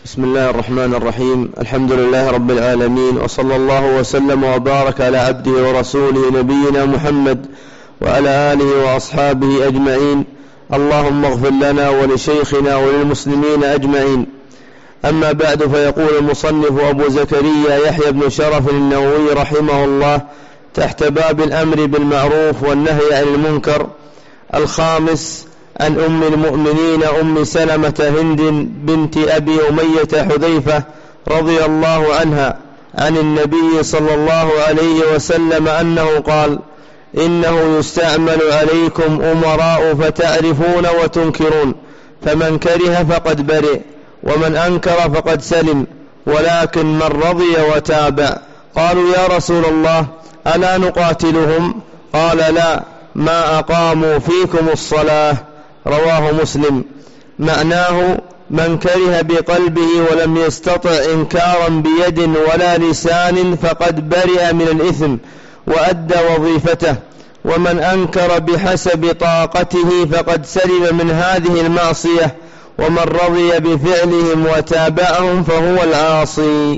بسم الله الرحمن الرحيم. الحمد لله رب العالمين، وصلى الله وسلم وبارك على عبده ورسوله نبينا محمد وعلى آله وأصحابه أجمعين. اللهم اغفر لنا ولشيخنا وللمسلمين أجمعين. أما بعد، فيقول المصنف أبو زكريا يحيى بن شرف النووي رحمه الله تحت باب الأمر بالمعروف والنهي عن المنكر: الخامس، عن أم المؤمنين أم سلمة هند بنت أبي أمية حذيفة رضي الله عنها عن النبي صلى الله عليه وسلم أنه قال: إنه يستعمل عليكم أمراء فتعرفون وتنكرون، فمن كره فقد برئ، ومن أنكر فقد سلم، ولكن من رضي وتابع. قالوا: يا رسول الله، ألا نقاتلهم؟ قال: لا، ما أقاموا فيكم الصلاة. رواه مسلم. معناه: من كره بقلبه ولم يستطع إنكارا بيد ولا لسان فقد برئ من الإثم وأدى وظيفته، ومن أنكر بحسب طاقته فقد سلم من هذه المعصية، ومن رضي بفعلهم وتابعهم فهو العاصي.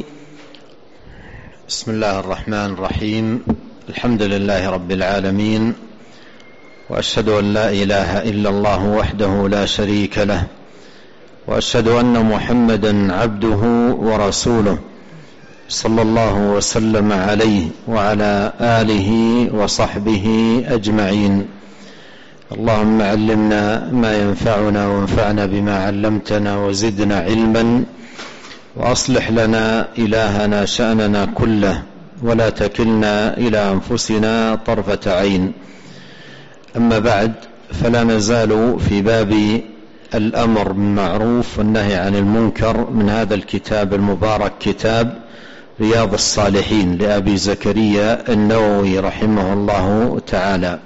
بسم الله الرحمن الرحيم. الحمد لله رب العالمين، وأشهد أن لا إله إلا الله وحده لا شريك له، وأشهد أن محمدا عبده ورسوله، صلى الله وسلم عليه وعلى آله وصحبه أجمعين. اللهم علمنا ما ينفعنا وانفعنا بما علمتنا وزدنا علما، وأصلح لنا إلهنا شأننا كله، ولا تكلنا إلى أنفسنا طرفة عين. أما بعد، فلا نزال في باب الأمر بالمعروف والنهي عن المنكر من هذا الكتاب المبارك، كتاب رياض الصالحين لأبي زكريا النووي رحمه الله تعالى.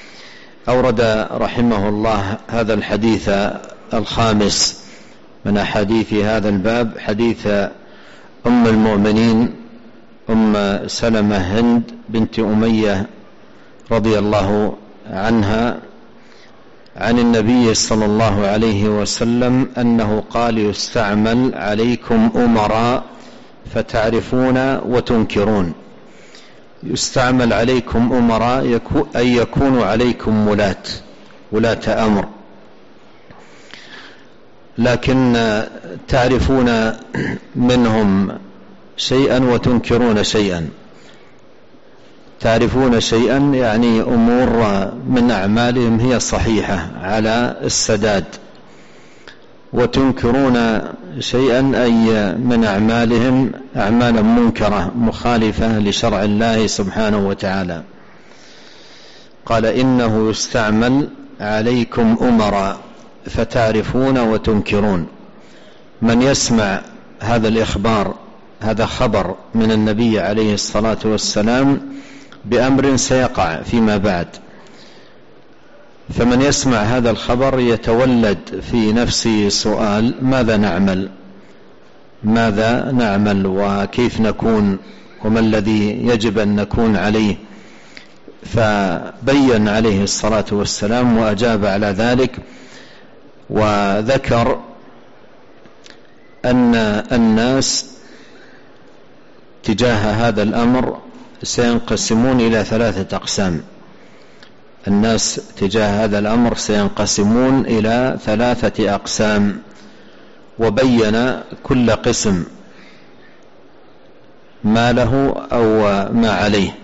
أورد رحمه الله هذا الحديث الخامس من أحاديث هذا الباب، حديث أم المؤمنين أم سلمة هند بنت أمية رضي الله عنها عن النبي صلى الله عليه وسلم أنه قال: يستعمل عليكم أمراء فتعرفون وتنكرون. يستعمل عليكم أمراء أي يكونوا عليكم ولاة أمر، لكن تعرفون منهم شيئا وتنكرون شيئا. تعرفون شيئا يعني أمور من أعمالهم هي صحيحة على السداد، وتنكرون شيئا أي من أعمالهم أعمالا منكرة مخالفة لشرع الله سبحانه وتعالى. قال: إنه يستعمل عليكم أمراء فتعرفون وتنكرون. من يسمع هذا الإخبار، هذا خبر من النبي عليه الصلاة والسلام بأمر سيقع فيما بعد، فمن يسمع هذا الخبر يتولد في نفسه سؤال: ماذا نعمل وكيف نكون وما الذي يجب أن نكون عليه؟ فبين عليه الصلاة والسلام وأجاب على ذلك، وذكر أن الناس تجاه هذا الأمر سينقسمون إلى 3 أقسام. الناس تجاه هذا الأمر سينقسمون إلى 3 أقسام، وبين كل قسم ما له أو ما عليه.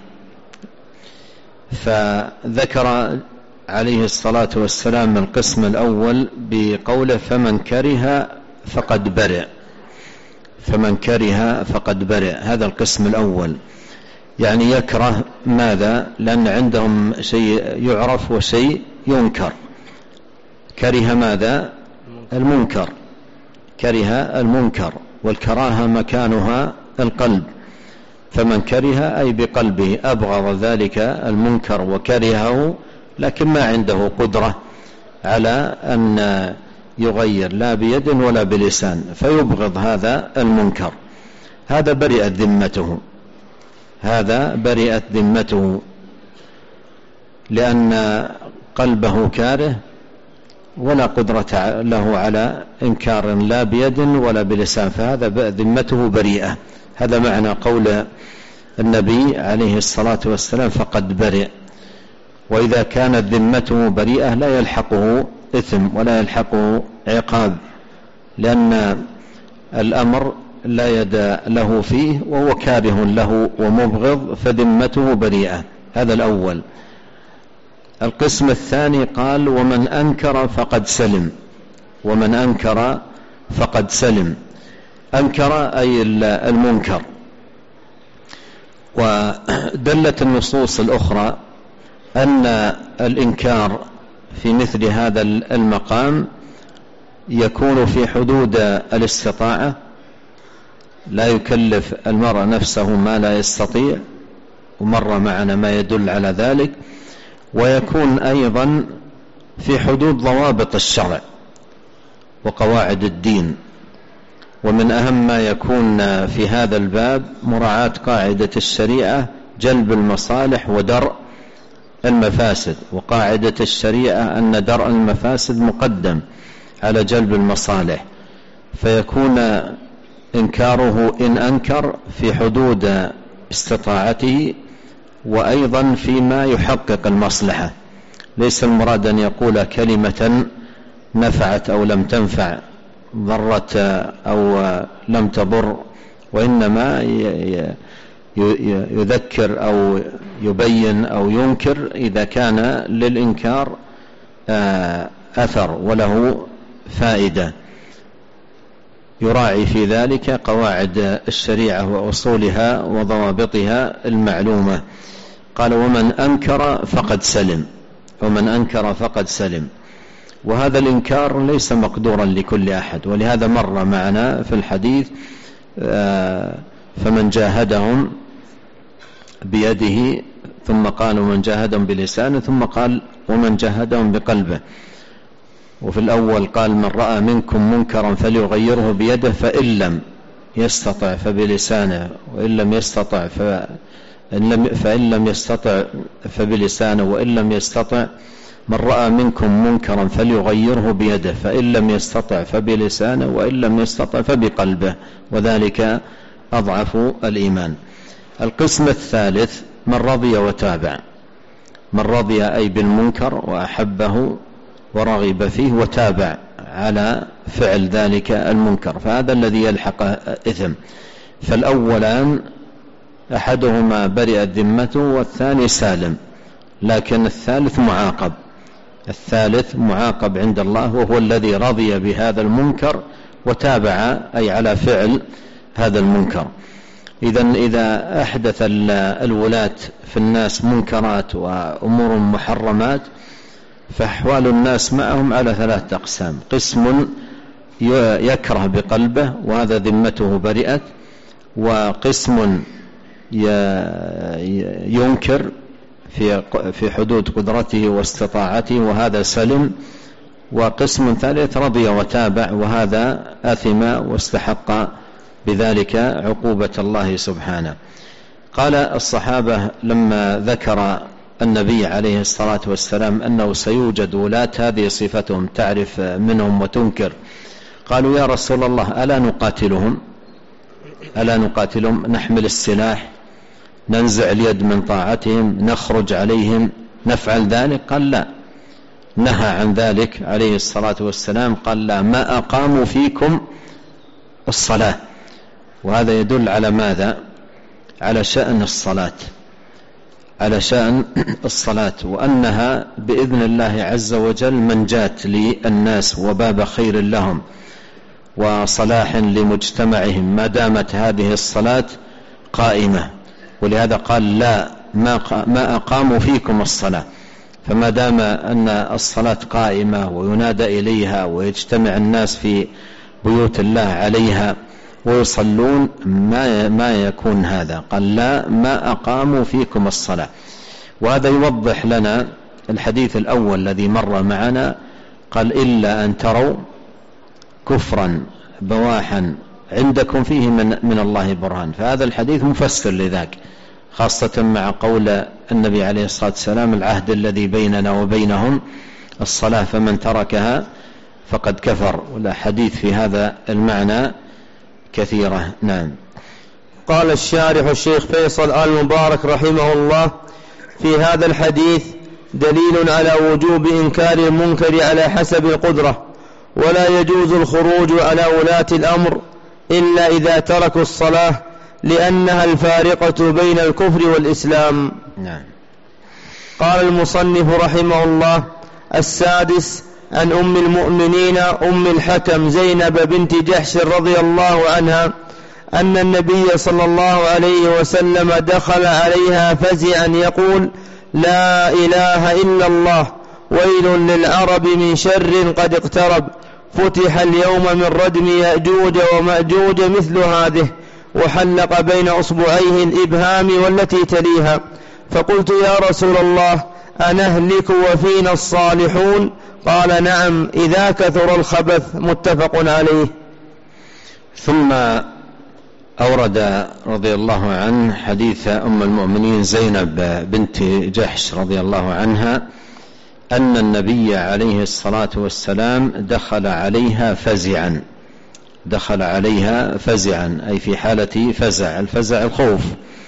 فذكر عليه الصلاة والسلام القسم الأول بقوله: فمن كره فقد برئ. فمن كره فقد برئ، هذا القسم الأول. يعني يكره ماذا؟ لأن عندهم شيء يعرف وشيء ينكر. كره ماذا؟ المنكر. كره المنكر، والكراهة مكانها القلب. فمن كره أي بقلبه أبغض ذلك المنكر وكرهه، لكن ما عنده قدرة على أن يغير لا بيد ولا بلسان، فيبغض هذا المنكر. هذا برئت ذمته، هذا برئت ذمته، لأن قلبه كاره ولا قدرة له على إنكار لا بيد ولا بلسان، فهذا ذمته بريئة. هذا معنى قول النبي عليه الصلاة والسلام فقد برئ. وإذا كانت ذمته بريئة لا يلحقه إثم ولا يلحقه عقاب، لأن الأمر لا يد له فيه وهو كاره له ومبغض، فذمته بريئة. هذا الأول. القسم الثاني قال ومن أنكر فقد سلم. ومن أنكر فقد سلم. أنكر أي المنكر. ودلت النصوص الأخرى أن الإنكار في مثل هذا المقام يكون في حدود الاستطاعة، لا يكلف المرء نفسه ما لا يستطيع، ومر معنا ما يدل على ذلك. ويكون أيضا في حدود ضوابط الشرع وقواعد الدين. ومن أهم ما يكون في هذا الباب مراعاة قاعدة الشريعة جلب المصالح ودرء المفاسد. وقاعدة الشريعة أن درء المفاسد مقدم على جلب المصالح، فيكون إنكاره إن أنكر في حدود استطاعته، وأيضا فيما يحقق المصلحة. ليس المراد أن يقول كلمة نفعت أو لم تنفع، ضرت أو لم تضر، وإنما يذكر أو يبين أو ينكر إذا كان للإنكار أثر وله فائدة، يراعي في ذلك قواعد الشريعة وأصولها وضوابطها المعلومة. قال ومن أنكر فقد سلم. ومن أنكر فقد سلم. وهذا الإنكار ليس مقدورا لكل أحد، ولهذا مر معنا في الحديث فمن جاهدهم بيده، ثم قال ومن جاهدهم بلسانه، ثم قال ومن جاهدهم بقلبه. وفي الأول قال من رأى منكم منكرا فليغيره بيده، فإن لم يستطع فبلسانه، وإن لم يستطع فإن لم يستطع فبلسانه، وإن لم يستطع من رأى منكم منكرا فليغيره بيده، فإن لم يستطع فبلسانه، وإن لم يستطع فبقلبه، وذلك أضعف الإيمان. القسم الثالث من رضي وتابع. من رضي أي بالمنكر وأحبه ورغب فيه وتابع على فعل ذلك المنكر، فهذا الذي يلحق إثم. فالأولان أحدهما برئت ذمته والثاني سالم، لكن الثالث معاقب. الثالث معاقب عند الله، وهو الذي رضي بهذا المنكر وتابع أي على فعل هذا المنكر. إذا أحدث الولاة في الناس منكرات وأمور محرمات، فأحوال الناس معهم على 3 أقسام. قسم يكره بقلبه وهذا ذمته برئت، وقسم ينكر في حدود قدرته واستطاعته وهذا سلم، وقسم ثالث رضي وتابع وهذا أثم واستحق بذلك عقوبة الله سبحانه. قال الصحابة لما ذكر النبي عليه الصلاة والسلام أنه سيوجد ولاة هذه صفتهم تعرف منهم وتنكر، قالوا يا رسول الله ألا نقاتلهم نحمل السلاح ننزع اليد من طاعتهم نخرج عليهم نفعل ذلك؟ قال لا، نهى عن ذلك عليه الصلاة والسلام. قال لا ما أقاموا فيكم الصلاة. وهذا يدل على ماذا؟ على شأن الصلاة، على شأن الصلاة، وأنها بإذن الله عز وجل منجاة للناس وباب خير لهم وصلاح لمجتمعهم ما دامت هذه الصلاة قائمة. ولهذا قال لا ما أقاموا فيكم الصلاة. فما دام أن الصلاة قائمة وينادى إليها ويجتمع الناس في بيوت الله عليها ويصلون ما يكون هذا. قال لا ما أقاموا فيكم الصلاة. وهذا يوضح لنا الحديث الأول الذي مر معنا، قال إلا أن تروا كفرا بواحا عندكم فيه من الله برهان. فهذا الحديث مفسر لذاك، خاصة مع قول النبي عليه الصلاة والسلام العهد الذي بيننا وبينهم الصلاة فمن تركها فقد كفر. والأحاديث في هذا المعنى كثيرة. نعم. قال الشارح الشيخ فيصل آل مبارك رحمه الله: في هذا الحديث دليل على وجوب إنكار المنكر على حسب القدرة، ولا يجوز الخروج على ولاة الأمر إلا إذا تركوا الصلاة، لأنها الفارقة بين الكفر والإسلام. نعم. قال المصنف رحمه الله: السادس، عن أم المؤمنين أم الحكم زينب بنت جحش رضي الله عنها أن النبي صلى الله عليه وسلم دخل عليها فزعا يقول: لا إله إلا الله، ويل للعرب من شر قد اقترب، فتح اليوم من ردم يأجوج ومأجوج مثل هذه، وحلق بين أصبعيه الإبهام والتي تليها. فقلت: يا رسول الله، أنهلك وفينا الصالحون؟ قال: نعم، إذا كثر الخبث. متفق عليه. ثم أورد رضي الله عنه حديث أم المؤمنين زينب بنت جحش رضي الله عنها أن النبي عليه الصلاة والسلام دخل عليها فزعا، أي في حالة فزع، الفزع الخوف.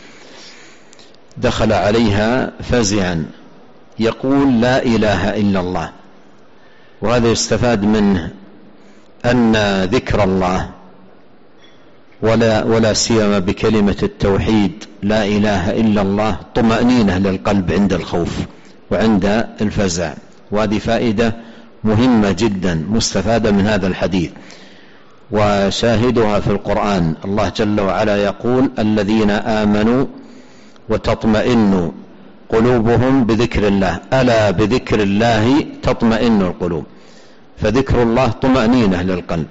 دخل عليها فزعا يقول: لا إله إلا الله. وهذا يستفاد منه أن ذكر الله ولا سيما بكلمة التوحيد لا إله إلا الله طمأنينة للقلب عند الخوف وعند الفزع. وهذه فائدة مهمة جدا مستفادة من هذا الحديث، وشاهدها في القرآن. الله جل وعلا يقول: الذين آمنوا وتطمئن قلوبهم بذكر الله، ألا بذكر الله تطمئن القلوب. فذكر الله طمأنينة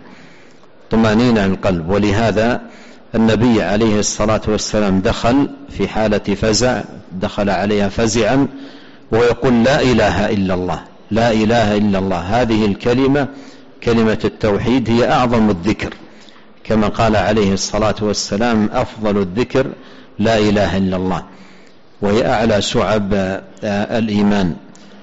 للقلب. ولهذا النبي عليه الصلاة والسلام دخل في حالة فزع، دخل عليها فزعا ويقول: لا إله إلا الله، لا إله إلا الله. هذه الكلمة، كلمة التوحيد، هي أعظم الذكر، كما قال عليه الصلاة والسلام: أفضل الذكر لا إله إلا الله، وهي أعلى شعب الإيمان.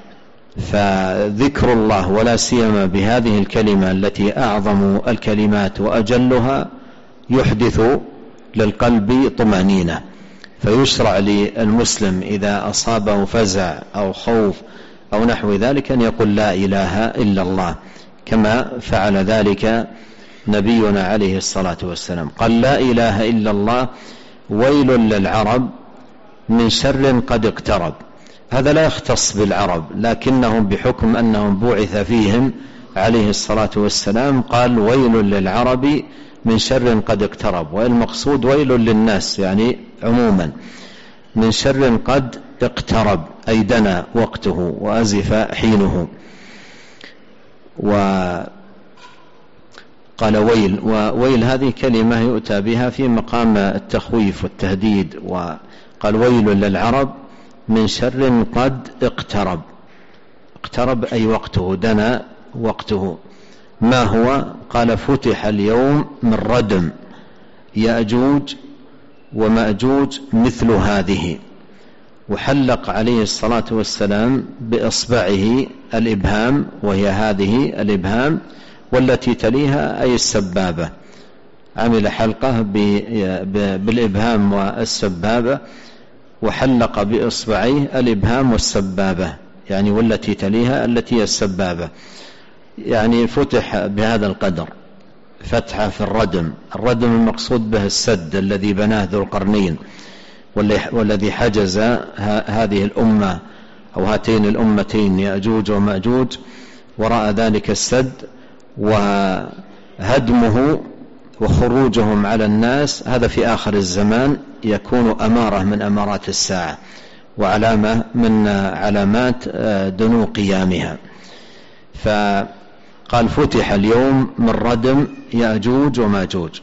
فذكر الله ولا سيما بهذه الكلمة التي أعظم الكلمات وأجلها يحدث للقلب طمأنينة. فيشرع للمسلم إذا أصابه فزع أو خوف أو نحو ذلك أن يقول: لا إله إلا الله، كما فعل ذلك نبينا عليه الصلاة والسلام. قال: لا إله إلا الله، ويل للعرب من شر قد اقترب. هذا لا يختص بالعرب، لكنهم بحكم أنهم بعث فيهم عليه الصلاة والسلام قال: ويل للعرب من شر قد اقترب. والمقصود ويل للناس، يعني عموما، من شر قد اقترب، أي دنا وقته وأزف حينه. وقال ويل هذه كلمة يؤتى بها في مقام التخويف والتهديد. وقال: ويل للعرب من شر قد اقترب. اقترب أي وقته، دنا وقته. ما هو؟ قال: فتح اليوم من ردم يأجوج ومأجوج مثل هذه. وحلق عليه الصلاة والسلام بإصبعه الإبهام، وهي هذه الإبهام والتي تليها أي السبابة. عمل حلقة بالإبهام والسبابة، وحلق بإصبعيه الإبهام والسبابة، يعني والتي تليها التي هي السبابة، يعني فتح بهذا القدر فتحة في الردم. الردم المقصود به السد الذي بناه ذو القرنين، والذي حجز هذه الأمة أو هاتين الأمتين يأجوج ومأجوج وراء ذلك السد، وهدمه وخروجهم على الناس. هذا في آخر الزمان يكون أمارة من أمارات الساعة، وعلامة من علامات دنو قيامها. فقال: فتح اليوم من ردم يأجوج ومأجوج.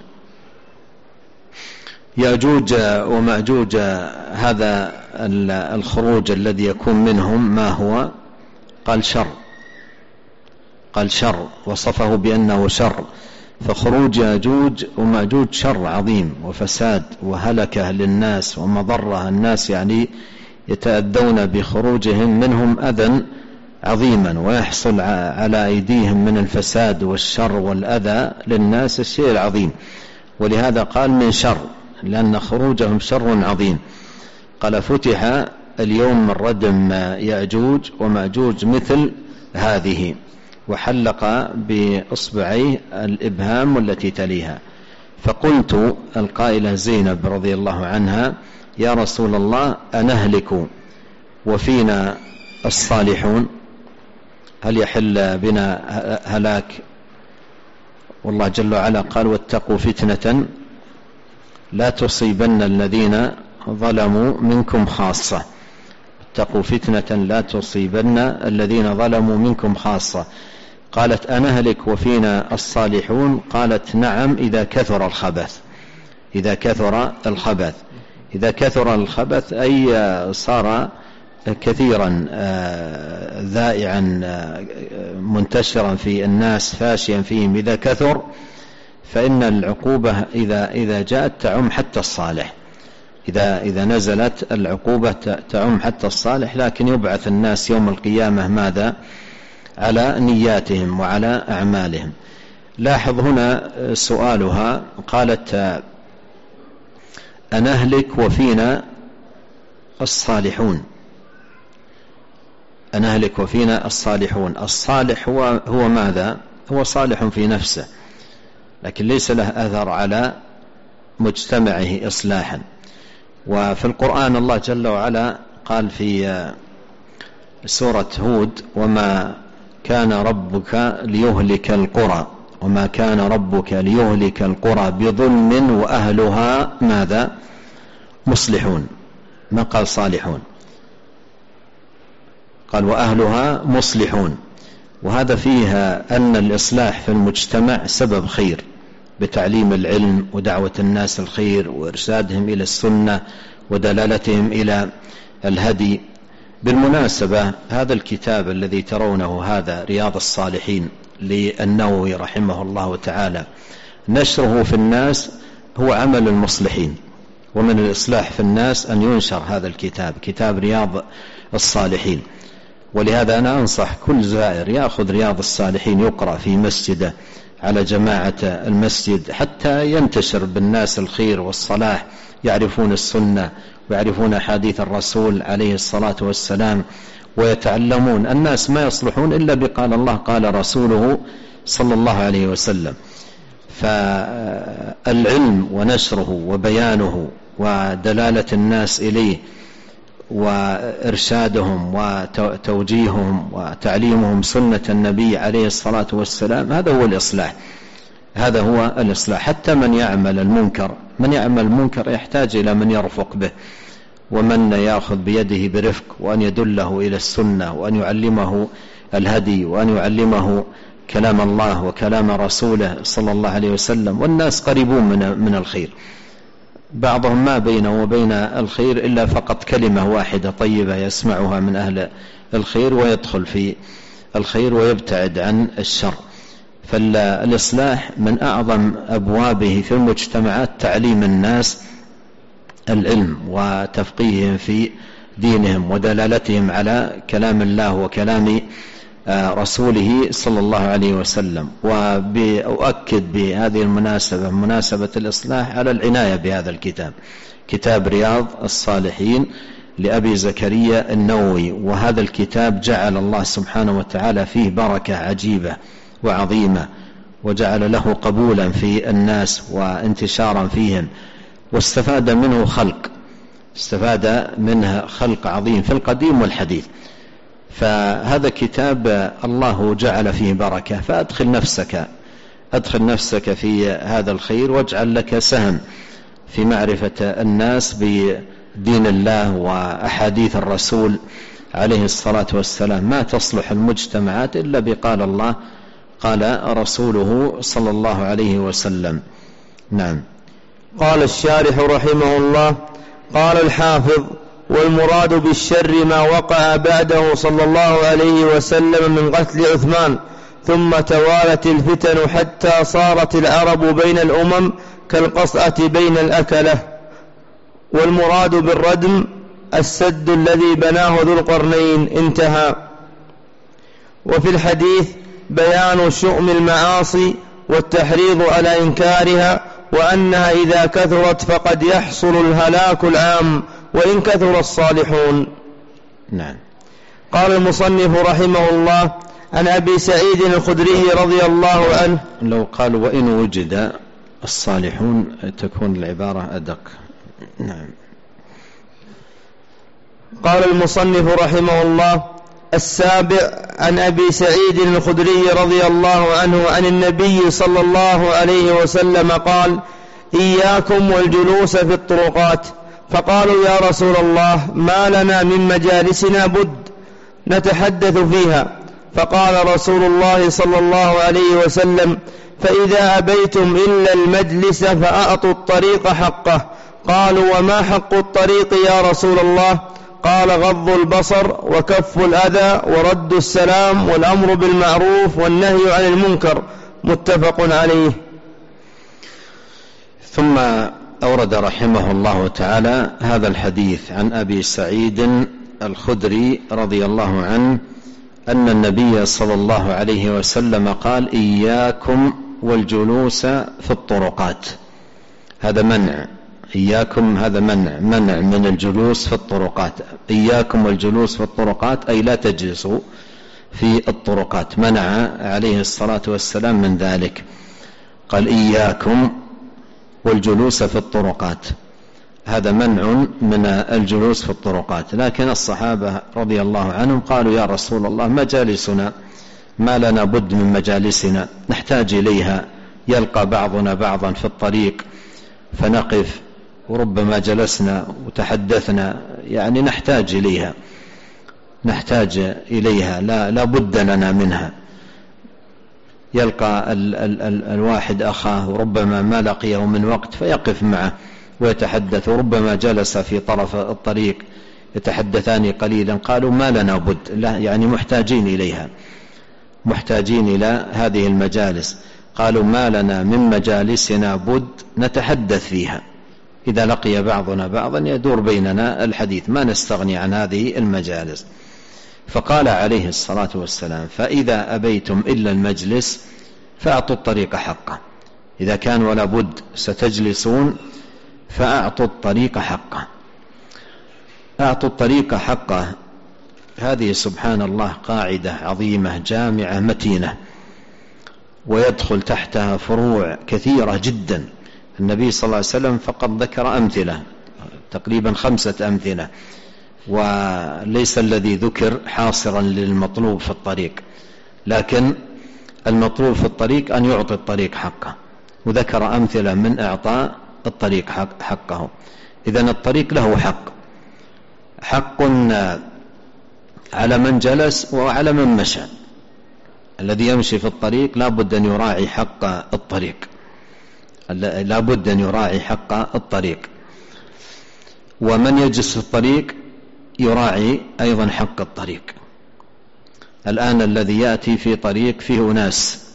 يأجوج ومأجوج هذا الخروج الذي يكون منهم ما هو؟ قال شر، وصفه بأنه شر. فخروج يأجوج ومأجوج شر عظيم وفساد وهلكة للناس ومضرة. الناس يعني يتأذون بخروجهم منهم أذى عظيما ويحصل على أيديهم من الفساد والشر والأذى للناس الشيء العظيم، ولهذا قال من شر، لأن خروجهم شر عظيم. قال فتح اليوم من ردم يأجوج ومأجوج مثل هذه، وحلق بإصبعيه الإبهام التي تليها. فقلت القائلة زينب رضي الله عنها: يا رسول الله أنهلك وفينا الصالحون؟ هل يحل بنا هلاك؟ والله جل وعلا قال: واتقوا فتنة لا تصيبن الذين ظلموا منكم خاصة. اتقوا فتنة لا تصيبن الذين ظلموا منكم خاصة. قالت: أنهلك وفينا الصالحون؟ قالت: نعم، إذا كثر الخبث. إذا كثر الخبث، إذا كثر الخبث أي صار كثيرا ذائعا منتشرا في الناس فاشيا فيهم، إذا كثر فإن العقوبة إذا جاءت تعم حتى الصالح. إذا نزلت العقوبة تعم حتى الصالح، لكن يبعث الناس يوم القيامة ماذا؟ على نياتهم وعلى أعمالهم. لاحظ هنا سؤالها، قالت: أنهلك وفينا الصالحون. أنهلك وفينا الصالحون. الصالح هو ماذا؟ هو صالح في نفسه، لكن ليس له أثر على مجتمعه إصلاحا. وفي القرآن الله جل وعلا قال في سورة هود: وما كان ربك ليهلك القرى، وما كان ربك ليهلك القرى بظلم وأهلها ماذا؟ مصلحون. ما قال صالحون، قال وأهلها مصلحون. وهذا فيها أن الإصلاح في المجتمع سبب خير، بتعليم العلم ودعوة الناس الخير وإرشادهم إلى السنة ودلالتهم إلى الهدي. بالمناسبة هذا الكتاب الذي ترونه هذا رياض الصالحين للنووي رحمه الله تعالى، نشره في الناس هو عمل المصلحين، ومن الإصلاح في الناس أن ينشر هذا الكتاب، كتاب رياض الصالحين. ولهذا أنا أنصح كل زائر يأخذ رياض الصالحين يقرأ في مسجده على جماعة المسجد، حتى ينتشر بالناس الخير والصلاح، يعرفون السنة ويعرفون أحاديث الرسول عليه الصلاة والسلام، ويتعلمون. الناس ما يصلحون إلا بقال الله قال رسوله صلى الله عليه وسلم. فالعلم ونشره وبيانه ودلالة الناس إليه وإرشادهم وتوجيههم وتعليمهم سنة النبي عليه الصلاة والسلام، هذا هو الإصلاح. هذا هو الإصلاح. حتى من يعمل المنكر يحتاج إلى من يرفق به، ومن يأخذ بيده برفق، وأن يدله إلى السنة، وأن يعلمه الهدي، وأن يعلمه كلام الله وكلام رسوله صلى الله عليه وسلم. والناس قريبون من الخير، بعضهم ما بينه وبين الخير إلا فقط كلمة واحدة طيبة يسمعها من أهل الخير ويدخل في الخير ويبتعد عن الشر. فالإصلاح من أعظم أبوابه في المجتمعات تعليم الناس العلم وتفقيههم في دينهم ودلالتهم على كلام الله وكلام رسوله صلى الله عليه وسلم. وأؤكد بهذه المناسبة، مناسبة الإصلاح، على العناية بهذا الكتاب، كتاب رياض الصالحين لأبي زكريا النووي. وهذا الكتاب جعل الله سبحانه وتعالى فيه بركة عجيبة وعظيمة، وجعل له قبولا في الناس وانتشارا فيهم، واستفاد منه خلق عظيم في القديم والحديث. فهذا كتاب الله جعل فيه بركة، فأدخل نفسك في هذا الخير، واجعل لك سهم في معرفة الناس بدين الله وأحاديث الرسول عليه الصلاة والسلام. ما تصلح المجتمعات إلا بقال الله قال رسوله صلى الله عليه وسلم. نعم. قال الشارح رحمه الله: قال الحافظ: والمراد بالشر ما وقع بعده صلى الله عليه وسلم من قتل عثمان، ثم توالت الفتن حتى صارت العرب بين الأمم كالقصعة بين الأكلة. والمراد بالردم السد الذي بناه ذو القرنين. انتهى. وفي الحديث بيان شؤم المعاصي والتحريض على إنكارها، وأنها إذا كثرت فقد يحصل الهلاك العام وإن كثر الصالحون. نعم. قال المصنف رحمه الله: عن أبي سعيد الخدري رضي الله عنه. لو قال وإن وجد الصالحون تكون العبارة أدق. نعم. قال المصنف رحمه الله: السابع عن أبي سعيد الخدري رضي الله عنه عن النبي صلى الله عليه وسلم قال: إياكم والجلوس في الطرقات. فقالوا: يا رسول الله، ما لنا من مجالسنا بد نتحدث فيها. فقال رسول الله صلى الله عليه وسلم: فإذا أبيتم إلا المجلس فأعطوا الطريق حقه. قالوا: وما حق الطريق يا رسول الله؟ قال: غض البصر وكف الأذى ورد السلام والأمر بالمعروف والنهي عن المنكر. متفق عليه. ثم أورد رحمه الله تعالى هذا الحديث عن أبي سعيد الخدري رضي الله عنه أن النبي صلى الله عليه وسلم قال: إياكم والجلوس في الطرقات. هذا منع، إياكم هذا منع من الجلوس في الطرقات. إياكم والجلوس في الطرقات أي لا تجلسوا في الطرقات، منع عليه الصلاة والسلام من ذلك. قال: إياكم والجلوس في الطرقات، هذا منع من الجلوس في الطرقات. لكن الصحابة رضي الله عنهم قالوا: يا رسول الله، مجالسنا ما لنا بد من مجالسنا، نحتاج إليها، يلقى بعضنا بعضا في الطريق فنقف، وربما جلسنا وتحدثنا، يعني نحتاج إليها لا بد لنا منها. يلقى الواحد أخاه وربما ما لقيه من وقت فيقف معه ويتحدث، وربما جلس في طرف الطريق يتحدثان قليلا. قالوا: ما لنا بد، يعني محتاجين إليها، محتاجين إلى هذه المجالس. قالوا: ما لنا من مجالسنا بد نتحدث فيها، إذا لقي بعضنا بعضا يدور بيننا الحديث، ما نستغني عن هذه المجالس. فقال عليه الصلاة والسلام: فإذا أبيتم إلا المجلس فأعطوا الطريق حقه. إذا كان ولا بد ستجلسون فأعطوا الطريق حقه. أعطوا الطريق حقه، هذه سبحان الله قاعدة عظيمة جامعة متينة، ويدخل تحتها فروع كثيرة جدا. النبي صلى الله عليه وسلم فقد ذكر أمثلة، تقريبا 5 أمثلة، وليس الذي ذكر حاصرا للمطلوب في الطريق، لكن المطلوب في الطريق أن يعطي الطريق حقه، وذكر أمثلة من إعطاء الطريق حقه. إذن الطريق له حق على من جلس وعلى من مشى. الذي يمشي في الطريق لا بد أن يراعي حق الطريق، لا بد أن يراعي حق الطريق، ومن يجلس في الطريق يراعي أيضا حق الطريق. الآن الذي يأتي في طريق فيه أناس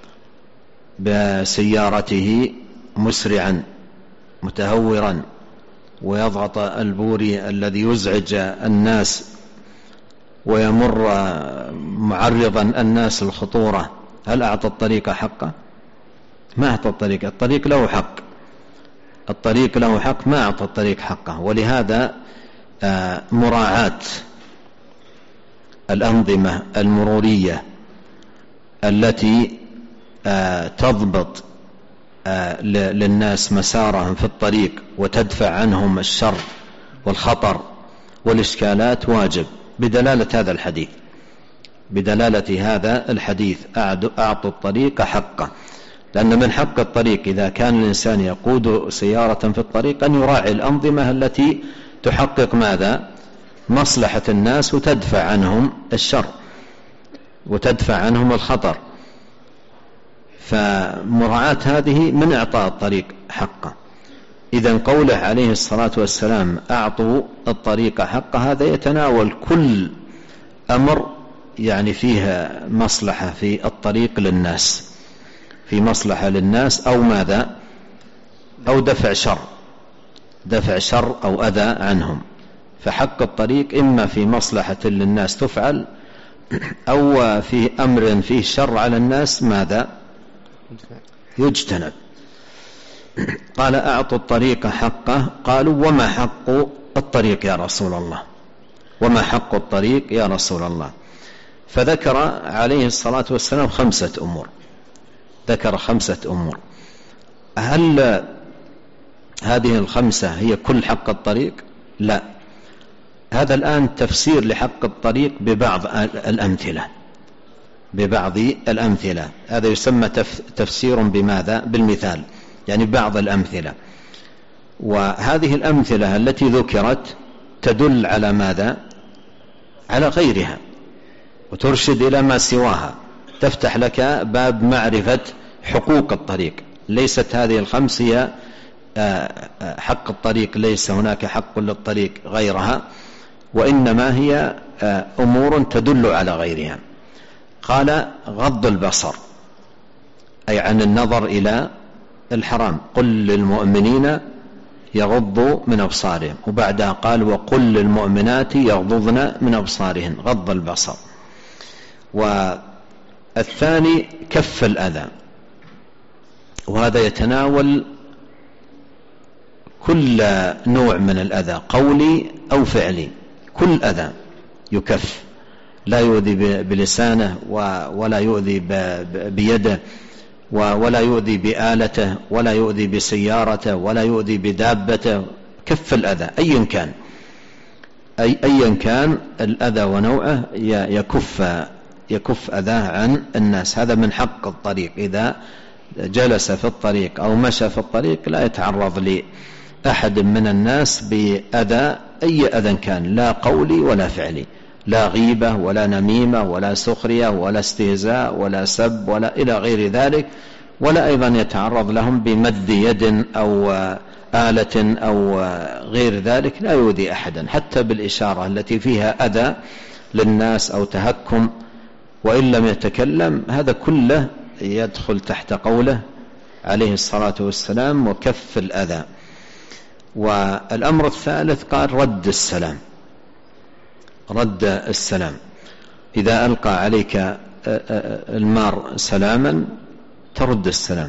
بسيارته مسرعا متهورا ويضغط البوري الذي يزعج الناس ويمر معرضا الناس الخطورة، هل أعطى الطريق حقه؟ ما أعطى الطريق. الطريق له حق، الطريق له حق، ما أعطى الطريق حقه. ولهذا مراعاة الأنظمة المرورية التي تضبط للناس مسارهم في الطريق وتدفع عنهم الشر والخطر والإشكالات واجب، بدلالة هذا الحديث أعطوا الطريق حقه. لأن من حق الطريق إذا كان الإنسان يقود سيارة في الطريق أن يراعي الأنظمة التي تحقق ماذا؟ مصلحة الناس وتدفع عنهم الشر وتدفع عنهم الخطر. فمراعاة هذه من إعطاء الطريق حقه. إذن قوله عليه الصلاة والسلام أعطوا الطريق حقه، هذا يتناول كل أمر يعني فيها مصلحة في الطريق للناس، في مصلحة للناس أو ماذا؟ أو دفع شر أو أذى عنهم. فحق الطريق إما في مصلحة للناس تفعل أو في أمر فيه شر على الناس ماذا يجتنب؟ قال أعطوا الطريق حقه. قالوا وما حق الطريق يا رسول الله؟ وما حق الطريق يا رسول الله؟ فذكر عليه الصلاة والسلام 5 أمور. ذكر 5 أمور. هل هذه ال5 هي كل حق الطريق؟ لا. هذا الآن تفسير لحق الطريق ببعض الأمثلة. ببعض الأمثلة. هذا يسمى تفسير بماذا؟ بالمثال، يعني بعض الأمثلة. وهذه الأمثلة التي ذكرت تدل على ماذا؟ على غيرها، وترشد إلى ما سواها، تفتح لك باب معرفة حقوق الطريق. ليست هذه ال5 هي حق الطريق، ليس هناك حق للطريق غيرها، وإنما هي أمور تدل على غيرها. قال غض البصر، أي عن النظر إلى الحرام. قل للمؤمنين يغضوا من أبصارهم، وبعدها قال وقل للمؤمنات يغضضن من أبصارهن. غض البصر. والثاني كف الأذى، وهذا يتناول كل نوع من الأذى، قولي أو فعلي. كل أذى يكف، لا يؤذي بلسانه، ولا يؤذي بيده، ولا يؤذي بآلته، ولا يؤذي بسيارته، ولا يؤذي بدابته. كف الأذى أيا كان، أيا كان الأذى ونوعه يكف أذاه عن الناس. هذا من حق الطريق. إذا جلس في الطريق أو مشى في الطريق لا يتعرض لأحد من الناس بأذى، أي أذى كان، لا قولي ولا فعلي، لا غيبة ولا نميمة ولا سخرية ولا استهزاء ولا سب ولا إلى غير ذلك. ولا أيضا يتعرض لهم بمد يد أو آلة أو غير ذلك، لا يؤذي أحدا حتى بالإشارة التي فيها أذى للناس أو تهكم، وإن لم يتكلم. هذا كله يدخل تحت قوله عليه الصلاة والسلام وكف الأذى. والأمر الثالث قال رد السلام. رد السلام، إذا ألقى عليك المار سلاما ترد السلام.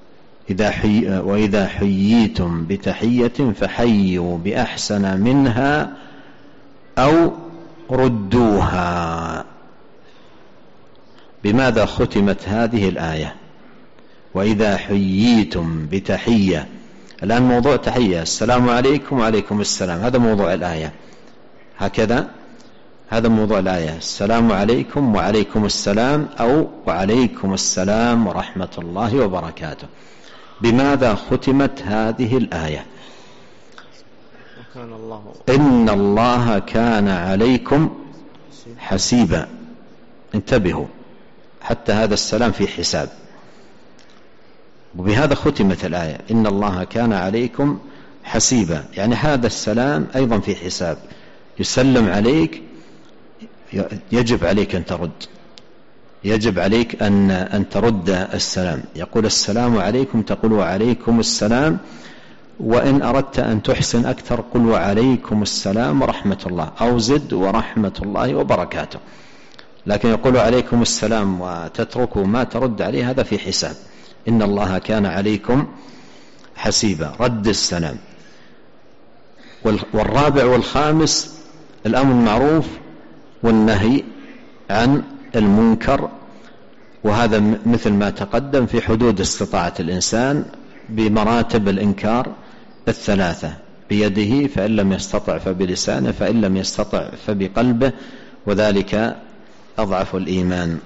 وإذا حييتم بتحية فحيوا بأحسن منها أو ردوها. بماذا ختمت هذه الآية؟ وإذا حييتم بتحية. الآن موضوع تحية، السلام عليكم وعليكم السلام، هذا موضوع الآية. هكذا هذا موضوع الآية، السلام عليكم وعليكم السلام، أو وعليكم السلام ورحمة الله وبركاته. بماذا ختمت هذه الآية؟ إن الله كان عليكم حسيبا. انتبهوا، حتى هذا السلام في حساب، وبهذا ختمت الآية. إن الله كان عليكم حسيبا، يعني هذا السلام أيضا في حساب. يسلم عليك، يجب عليك أن ترد، يجب عليك أن ترد السلام. يقول السلام عليكم، تقول وعليكم السلام. وإن أردت أن تحسن أكثر قل وعليكم السلام ورحمة الله، أو زد ورحمة الله وبركاته. لكن يقول عليكم السلام وتتركوا ما ترد عليه، هذا في حساب. إن الله كان عليكم حسيبا، رد السلام. والرابع والخامس الأمر المعروف والنهي عن المنكر، وهذا مثل ما تقدم في حدود استطاعة الإنسان بمراتب الإنكار 3: بيده، فإن لم يستطع فبلسانه، فإن لم يستطع فبقلبه، وذلك أضعف الإيمان.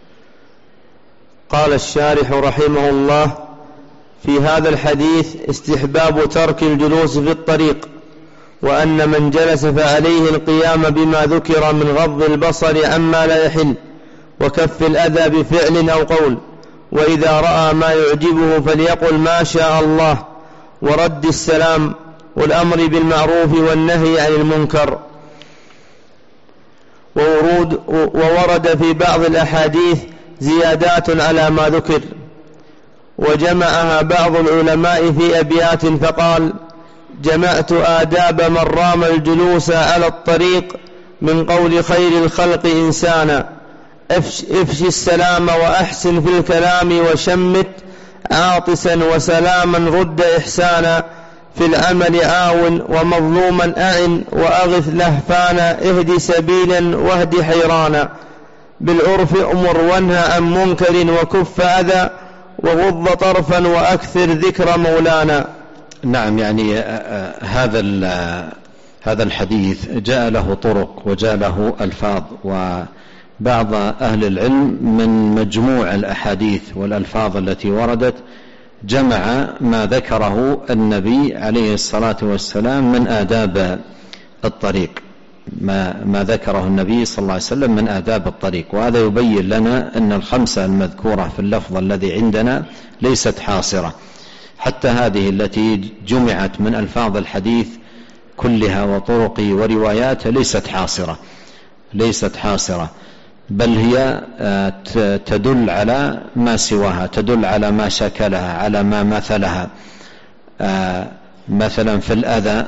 قال الشارح رحمه الله: في هذا الحديث استحباب ترك الجلوس في الطريق، وأن من جلس فعليه القيام بما ذكر من غض البصر عما لا يحل، وكف الأذى بفعل أو قول، وإذا رأى ما يعجبه فليقل ما شاء الله، ورد السلام، والأمر بالمعروف والنهي عن المنكر. وورد في بعض الأحاديث زيادات على ما ذكر، وجمعها بعض العلماء في أبيات فقال: جمعت آداب من رام الجلوس على الطريق من قول خير الخلق إنسانا، افش السلام وأحسن في الكلام وشمت عاطسا وسلاما رد إحسانا في العمل آون ومظلوما أعن وأغث لهفانا اهدي سبيلا واهدي حيرانا بالعرف أمر وانهى عن منكر وكف أذى وغض طرفا وأكثر ذكر مولانا. نعم، يعني هذا الحديث جاء له طرق وجاء له ألفاظ، وبعض أهل العلم من مجموع الأحاديث والألفاظ التي وردت جمع ما ذكره النبي عليه الصلاة والسلام من آداب الطريق، ما ذكره النبي صلى الله عليه وسلم من آداب الطريق. وهذا يبين لنا أن الخمسة المذكورة في اللفظ الذي عندنا ليست حاصرة، حتى هذه التي جمعت من ألفاظ الحديث كلها وطرقه ورواياته ليست حاصرة، بل هي تدل على ما سواها، تدل على ما شكلها، على ما مثلها. مثلا في الأذى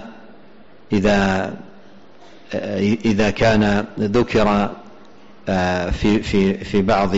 إذا كان ذكر في بعض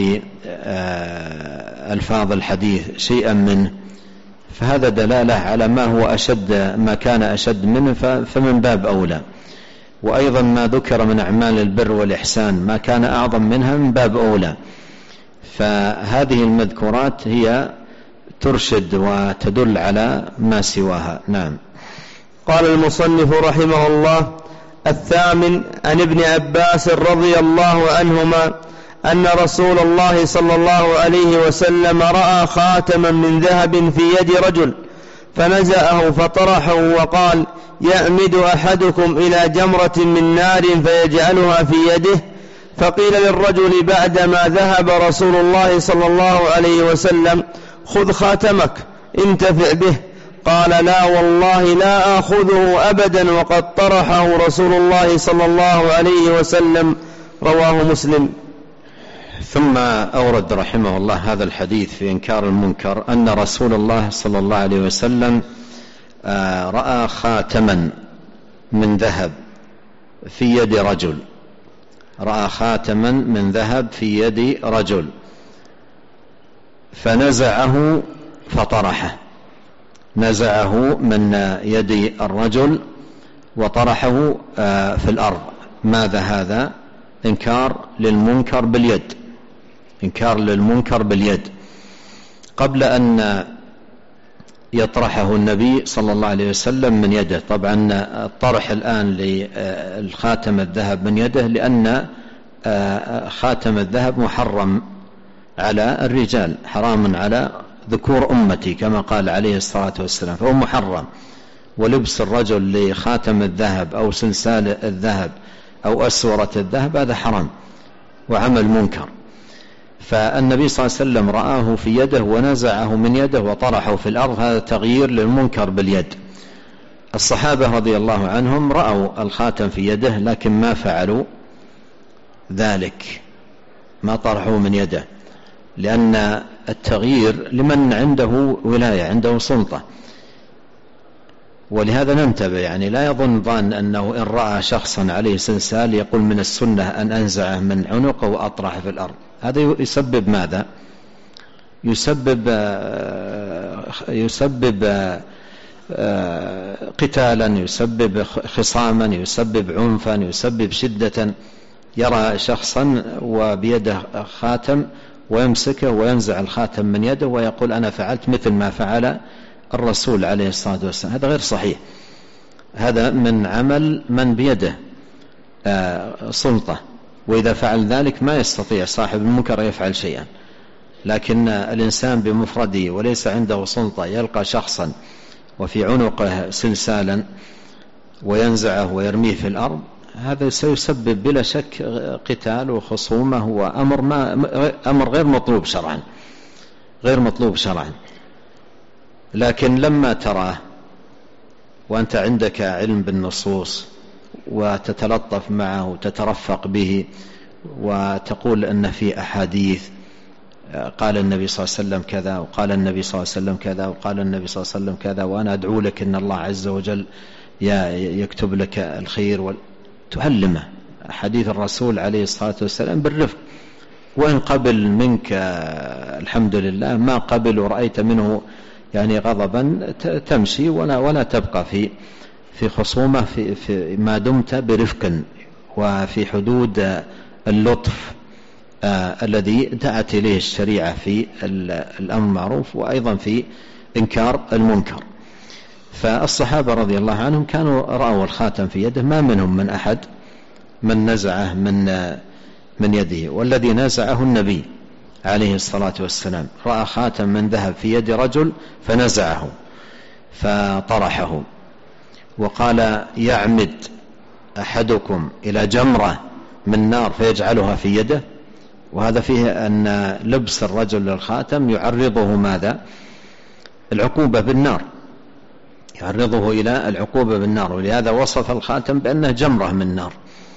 ألفاظ الحديث شيئا منه فهذا دلالة على ما هو أشد، ما كان أشد منه فمن باب أولى. وأيضا ما ذكر من أعمال البر والإحسان ما كان أعظم منها من باب أولى. فهذه المذكورات هي ترشد وتدل على ما سواها. نعم. قال المصنف رحمه الله: الثامن عن ابن عباس رضي الله عنهما أن رسول الله صلى الله عليه وسلم رأى خاتما من ذهب في يد رجل فنزعه فطرحه وقال: يعمد أحدكم إلى جمرة من نار فيجعلها في يده؟ فقيل للرجل بعدما ذهب رسول الله صلى الله عليه وسلم: خذ خاتمك انتفع به. قال: لا والله لا آخذه أبدا وقد طرحه رسول الله صلى الله عليه وسلم. رواه مسلم. ثم أورد رحمه الله هذا الحديث في إنكار المنكر أن رسول الله صلى الله عليه وسلم رأى خاتما من ذهب في يد رجل، رأى خاتما من ذهب في يد رجل فنزعه فطرحه، نزعه من يد الرجل وطرحه في الأرض. ماذا هذا؟ إنكار للمنكر باليد، إنكار للمنكر باليد. قبل أن يطرحه النبي صلى الله عليه وسلم من يده، طبعا الطرح الآن للخاتم الذهب من يده لأن خاتم الذهب محرم على الرجال، حرام على ذكور أمتي كما قال عليه الصلاة والسلام، فهو محرم. ولبس الرجل لخاتم الذهب أو سلسال الذهب أو أسورة الذهب هذا حرام وعمل منكر. فالنبي صلى الله عليه وسلم رآه في يده ونزعه من يده وطرحه في الأرض، هذا تغيير للمنكر باليد. الصحابة رضي الله عنهم رأوا الخاتم في يده لكن ما فعلوا ذلك، ما طرحوا من يده، لأن التغيير لمن عنده ولاية، عنده سلطة. ولهذا ننتبه، يعني لا يظن ظان أنه إن رأى شخصا عليه سلسال يقول من السنة أن أنزعه من عنقه وأطرحه في الأرض. هذا يسبب ماذا؟ يسبب قتالا، يسبب خصاما، يسبب عنفا، يسبب شدة. يرى شخصا وبيده خاتم ويمسكه وينزع الخاتم من يده ويقول أنا فعلت مثل ما فعل الرسول عليه الصلاة والسلام. هذا غير صحيح، هذا من عمل من بيده سلطة، وإذا فعل ذلك ما يستطيع صاحب المنكر يفعل شيئا. لكن الإنسان بمفرده وليس عنده سلطة يلقى شخصا وفي عنقه سلسالا وينزعه ويرميه في الأرض، هذا سيسبب بلا شك قتال وخصومة، وأمر غير مطلوب شرعا، غير مطلوب شرعا. لكن لما تراه وأنت عندك علم بالنصوص وتتلطف معه وتترفق به وتقول أن في أحاديث قال النبي صلى الله عليه وسلم كذا وقال النبي صلى الله عليه وسلم كذا وقال النبي صلى الله عليه وسلم كذا، وأنا أدعو لك أن الله عز وجل يكتب لك الخير، تعلمه حديث الرسول عليه الصلاة والسلام بالرفق، وإن قبل منك الحمد لله، ما قبل ورأيت منه يعني غضبا تمشي ولا تبقى في خصومة في ما دمت برفق وفي حدود اللطف الذي دعت إليه الشريعة في الأمر المعروف وأيضا في إنكار المنكر. فالصحابة رضي الله عنهم كانوا رأوا الخاتم في يده، ما منهم من أحد من نزعه من يده، والذي نزعه النبي عليه الصلاة والسلام، رأى خاتم من ذهب في يد رجل فنزعه فطرحه، وقال: يعمد أحدكم إلى جمرة من نار فيجعلها في يده. وهذا فيه أن لبس الرجل للخاتم يعرضه ماذا؟ العقوبة بالنار، يعرضه إلى العقوبة بالنار، ولهذا وصف الخاتم بأنه جمرة من نار.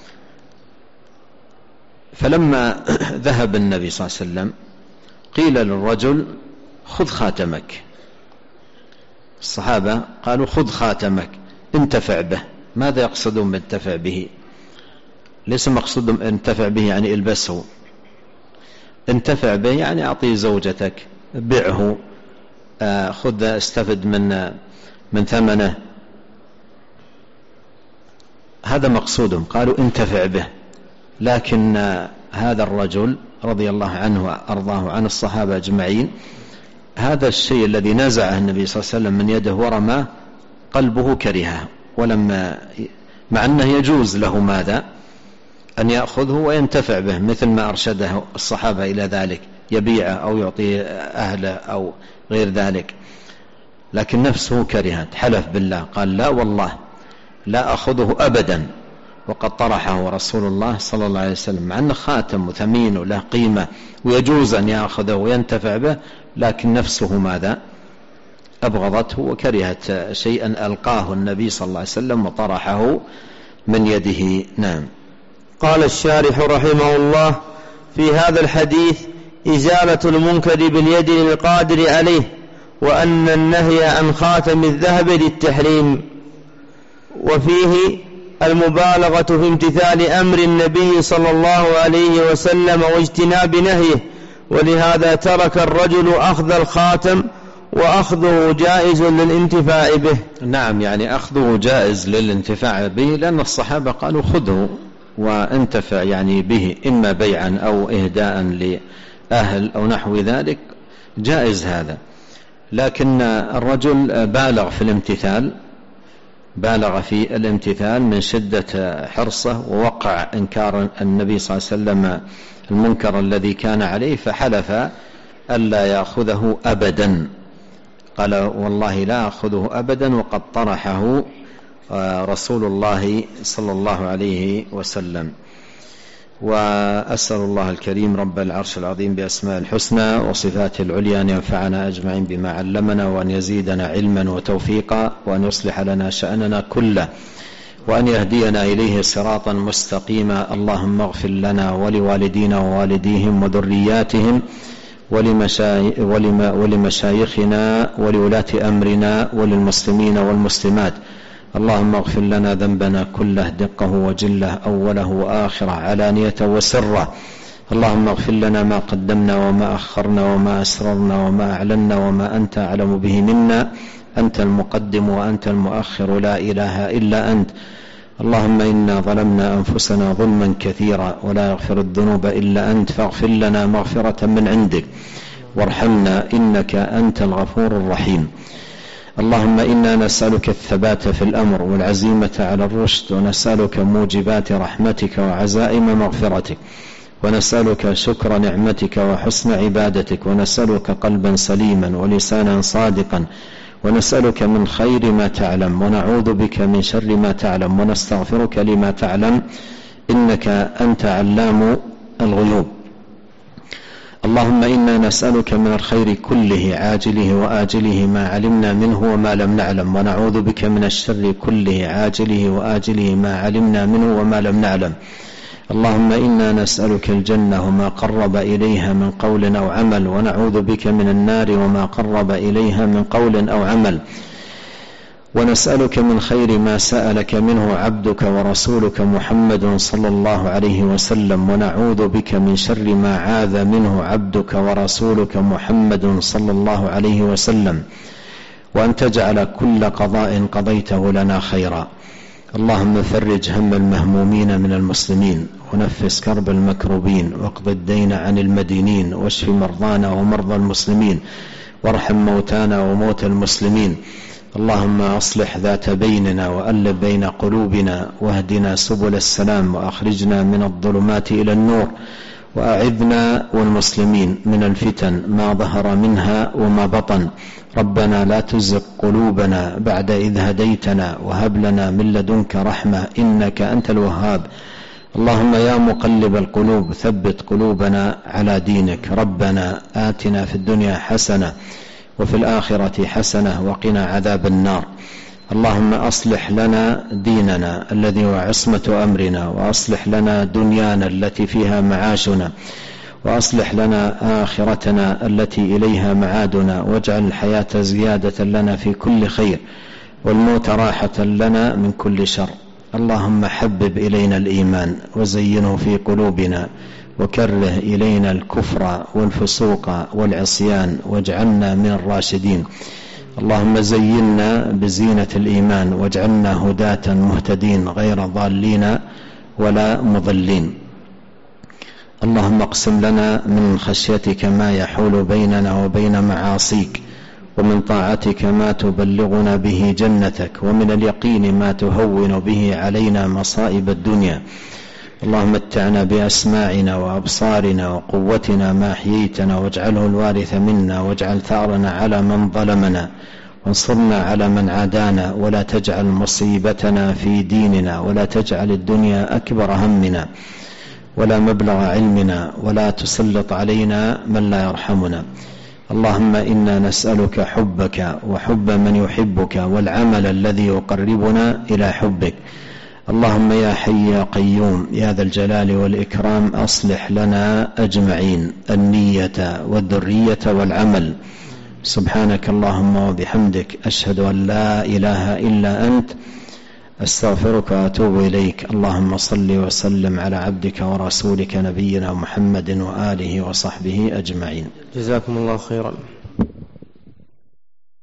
فلما ذهب النبي صلى الله عليه وسلم قيل للرجل: خذ خاتمك. الصحابة قالوا: خذ خاتمك انتفع به. ماذا يقصدون بانتفع به؟ ليس مقصود انتفع به يعني البسه، انتفع به يعني أعطيه زوجتك، بيعه، خذ استفد من ثمنه، هذا مقصودهم. قالوا انتفع به. لكن هذا الرجل رضي الله عنه وأرضاه عن الصحابة أجمعين، هذا الشيء الذي نزعه النبي صلى الله عليه وسلم من يده ورماه قلبه كرهه، ولما مع أنه يجوز له ماذا؟ أن يأخذه وينتفع به، مثل ما أرشده الصحابة إلى ذلك، يبيعه أو يعطيه أهله أو غير ذلك، لكن نفسه كرهت، حلف بالله قال: لا والله لا أخذه أبدا، وقد طرحه رسول الله صلى الله عليه وسلم، مع أنه خاتم ثمين وله قيمة ويجوز أن يأخذه وينتفع به، لكن نفسه ماذا؟ أبغضته وكرهت شيئا ألقاه النبي صلى الله عليه وسلم وطرحه من يده. نعم. قال الشارح رحمه الله: في هذا الحديث إزالة المنكر باليد للقادر عليه، وأن النهي عن خاتم الذهب للتحريم، وفيه المبالغة في امتثال أمر النبي صلى الله عليه وسلم واجتناب نهيه، ولهذا ترك الرجل أخذ الخاتم، وأخذه جائز للانتفاع به. نعم، يعني أخذه جائز للانتفاع به، لأن الصحابة قالوا: خذه وانتفع يعني به، إما بيعا أو إهداء لأهل أو نحو ذلك، جائز هذا. لكن الرجل بالغ في الامتثال من شدة حرصه، ووقع إنكار النبي صلى الله عليه وسلم المنكر الذي كان عليه، فحلف ألا يأخذه أبدا، قال: والله لا أخذه أبدا، وقد طرحه رسول الله صلى الله عليه وسلم. وأسأل الله الكريم رب العرش العظيم بأسماء الحسنى وصفاته العليا أن ينفعنا أجمعين بما علمنا، وأن يزيدنا علما وتوفيقا، وأن يصلح لنا شأننا كله، وأن يهدينا إليه صراطا مستقيما. اللهم اغفر لنا ولوالدينا ووالديهم وذرياتهم ولمشايخنا ولولاة أمرنا وللمسلمين والمسلمات. اللهم اغفر لنا ذنبنا كله، دقه وجله، أوله وآخره، علانيته وسره. اللهم اغفر لنا ما قدمنا وما أخرنا وما أسررنا وما أعلنا وما أنت أعلم به منا. أنت المقدم وأنت المؤخر، لا إله إلا أنت. اللهم إنا ظلمنا أنفسنا ظلما كثيرا، ولا يغفر الذنوب إلا أنت، فاغفر لنا مغفرة من عندك وارحمنا، إنك أنت الغفور الرحيم. اللهم إنا نسألك الثبات في الأمر والعزيمة على الرشد، ونسألك موجبات رحمتك وعزائم مغفرتك، ونسألك شكر نعمتك وحسن عبادتك، ونسألك قلبا سليما ولسانا صادقا، ونسألك من خير ما تعلم، ونعوذ بك من شر ما تعلم، ونستغفرك لما تعلم، إنك أنت علام الغيوب. اللهم إنا نسألك من الخير كله عاجله وآجله ما علمنا منه وما لم نعلم، ونعوذ بك من الشر كله عاجله وآجله ما علمنا منه وما لم نعلم. اللهم إنا نسألك الجنة وما قرب إليها من قول أو عمل، ونعوذ بك من النار وما قرب إليها من قول أو عمل. ونسألك من خير ما سألك منه عبدك ورسولك محمد صلى الله عليه وسلم، ونعوذ بك من شر ما عاذ منه عبدك ورسولك محمد صلى الله عليه وسلم، وأن تجعل كل قضاء قضيته لنا خيرا. اللهم فرج هم المهمومين من المسلمين، ونفس كرب المكروبين، واقض الدين عن المدينين، واشف مرضانا ومرضى المسلمين، وارحم موتانا وموتى المسلمين. اللهم أصلح ذات بيننا، وألف بين قلوبنا، واهدنا سبل السلام، وأخرجنا من الظلمات إلى النور، وأعذنا والمسلمين من الفتن ما ظهر منها وما بطن. ربنا لا تزغ قلوبنا بعد إذ هديتنا، وهب لنا من لدنك رحمة إنك أنت الوهاب. اللهم يا مقلب القلوب ثبت قلوبنا على دينك. ربنا آتنا في الدنيا حسنة وفي الآخرة حسنة وقنا عذاب النار. اللهم أصلح لنا ديننا الذي هو عصمة أمرنا، وأصلح لنا دنيانا التي فيها معاشنا، وأصلح لنا آخرتنا التي إليها معادنا، واجعل الحياة زيادة لنا في كل خير، والموت راحة لنا من كل شر. اللهم حبب إلينا الإيمان وزينه في قلوبنا، وكره إلينا الكفر والفسوق والعصيان، واجعلنا من الراشدين. اللهم زينا بزينة الإيمان، واجعلنا هداة مهتدين غير ضالين ولا مضلين. اللهم اقسم لنا من خشيتك ما يحول بيننا وبين معاصيك، ومن طاعتك ما تبلغنا به جنتك، ومن اليقين ما تهون به علينا مصائب الدنيا. اللهم متعنا بأسماعنا وأبصارنا وقوتنا ما أحييتنا، واجعله الوارث منا، واجعل ثأرنا على من ظلمنا، وانصرنا على من عادانا، ولا تجعل مصيبتنا في ديننا، ولا تجعل الدنيا أكبر همنا ولا مبلغ علمنا، ولا تسلط علينا من لا يرحمنا. اللهم إنا نسألك حبك وحب من يحبك، والعمل الذي يقربنا إلى حبك. اللهم يا حي يا قيوم يا ذا الجلال والإكرام، أصلح لنا أجمعين النية والذرية والعمل. سبحانك اللهم وبحمدك، أشهد أن لا إله إلا أنت، أستغفرك وأتوب إليك. اللهم صل وسلم على عبدك ورسولك نبينا محمد وآله وصحبه أجمعين. جزاكم الله خيرا.